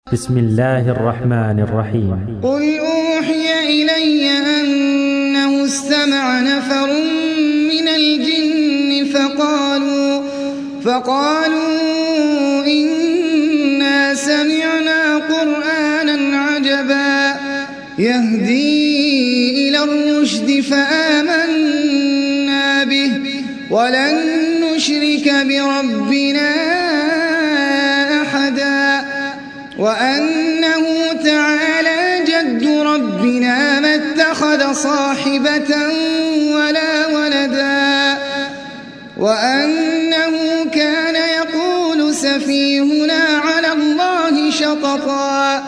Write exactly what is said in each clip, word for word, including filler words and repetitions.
بسم الله الرحمن الرحيم. قل أوحي إلي أنه استمع نفر من الجن فقالوا, فقالوا إنا سمعنا قرآنا عجبا يهدي إلى الرشد فآمنا به ولن نشرك بربنا أحدا وأنه تعالى جد ربنا ما اتخذ صاحبة ولا ولدا وأنه كان يقول سفيهنا على الله شططا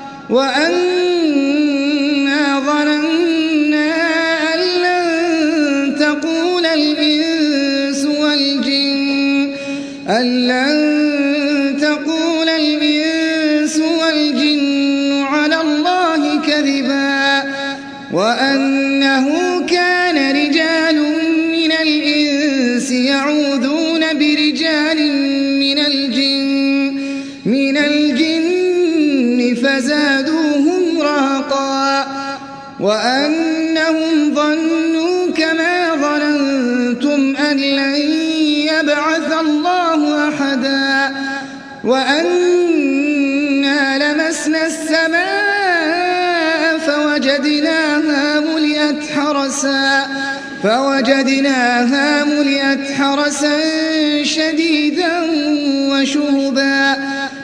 وأنا ظننا أن لن تقول الإنس والجن أن لن تقول الإنس والجن على الله كذبا وأنه كان رجال من الإنس يعوذون برجال من الجن من الجن فزادوهم رهقا وأنهم ظنوا كما ظننتم أن لن يبعث الله أحدا وأنا لمسنا السماء فوجدناها ملئت حرسا فوجدناها ملئت حرسا شديدا وشهبا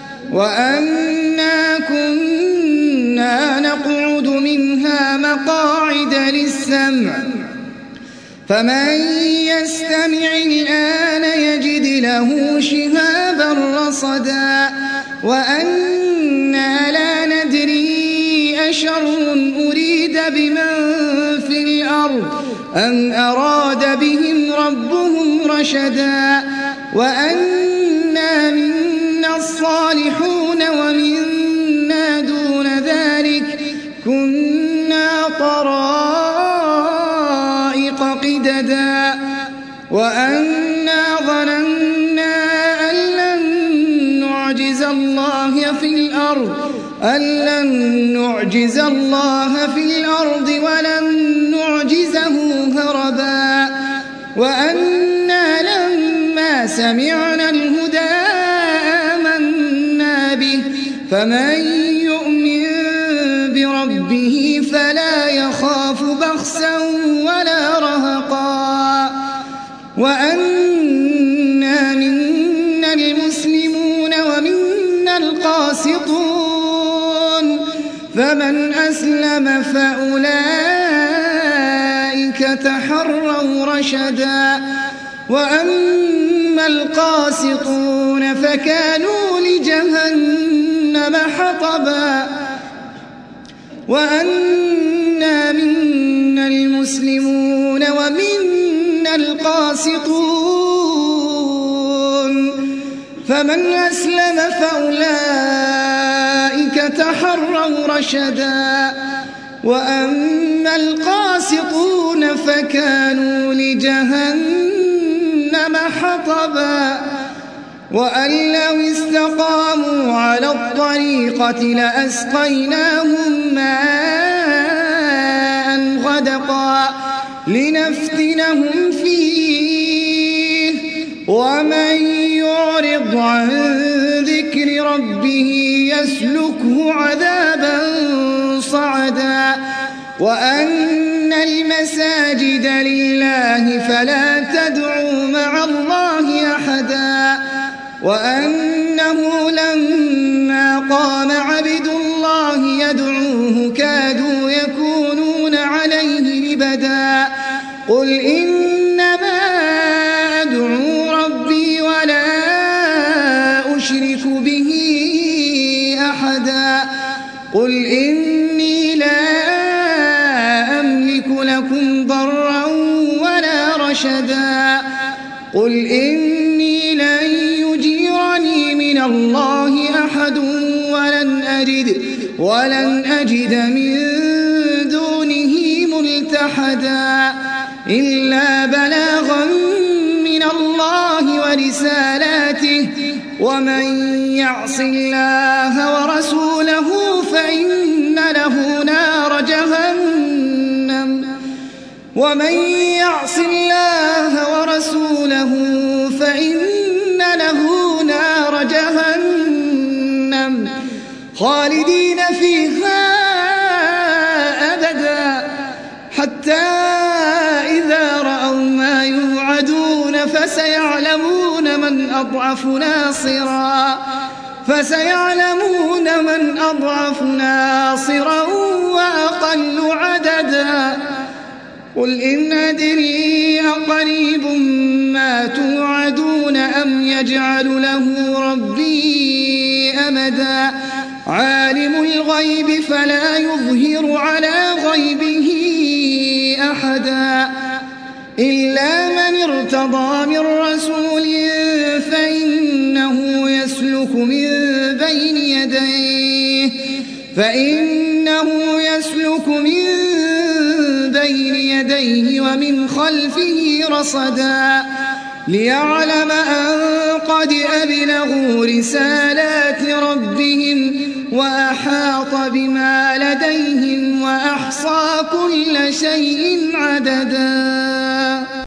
وأنا كنا نقعد منها مقاعد للسمع فمن يستمع الآن يجد له شهابا رصدا وأنا لا ندري أشر أريد بمن في الأرض أم أراد بهم ربهم رشدا وأنا منا الصالحون ومنا دون ذلك كنا طرائق قددا وأنا ظننا أن لن نعجز الله في الأرض أن لن نعجز الله في الأرض ولن نعجزه هربا وأنا لما سمعنا الهدى آمنا به فمن يؤمن بربه فلا يخاف بخسا ولا رهقا وأنا منا المسلمون ومنا القاسطون فمن أسلم فأولئك تحروا رشدا وأما القاسطون فكانوا لجهنم حطبا وأنا منا المسلمون ومنا القاسطون فمن أسلم فأولئك تحروا رشدا وأما القاسطون فكانوا لجهنم حطبا وأن لو استقاموا على الطريقة لأسقيناهم ماء غدقا لنفتنهم فيه ومن يعرض عن ذكر ربه يسلكه عذابا صعدا وأن المساجد لله فلا تدعوا مع الله أحدا وأنه لما قام عبد الله يدعوه كادوا يكونون عليه لبدا قل إنما أدعو ربي ولا أشرك به أحدا قل إني لا أملك لكم ضرا ولا رشدا قل إني لن يجيرني من الله أحد ولن أجد ولن أجد من دونه ملتحدا إلا بلاغا من الله ورسالاته ومن يعص الله ورسوله ومن يعص الله ورسوله فإن له نار جهنم خالدين فيها أبدا حتى إذا رأوا ما يوعدون فسيعلمون من أضعف ناصرا فسيعلمون من أضعف ناصرا وأقل عددا قل إن أدري أقريب ما توعدون أم يجعل له ربي أمدا عالم الغيب فلا يظهر على غيبه أحدا إلا من ارتضى من رسول فإنه يسلك من بين يديه فإنه يسلك من بين يديه ومن خلفه رصدا ليعلم أن قد أبلغوا رسالات ربهم وأحاط بما لديهم وأحصى كل شيء عددا.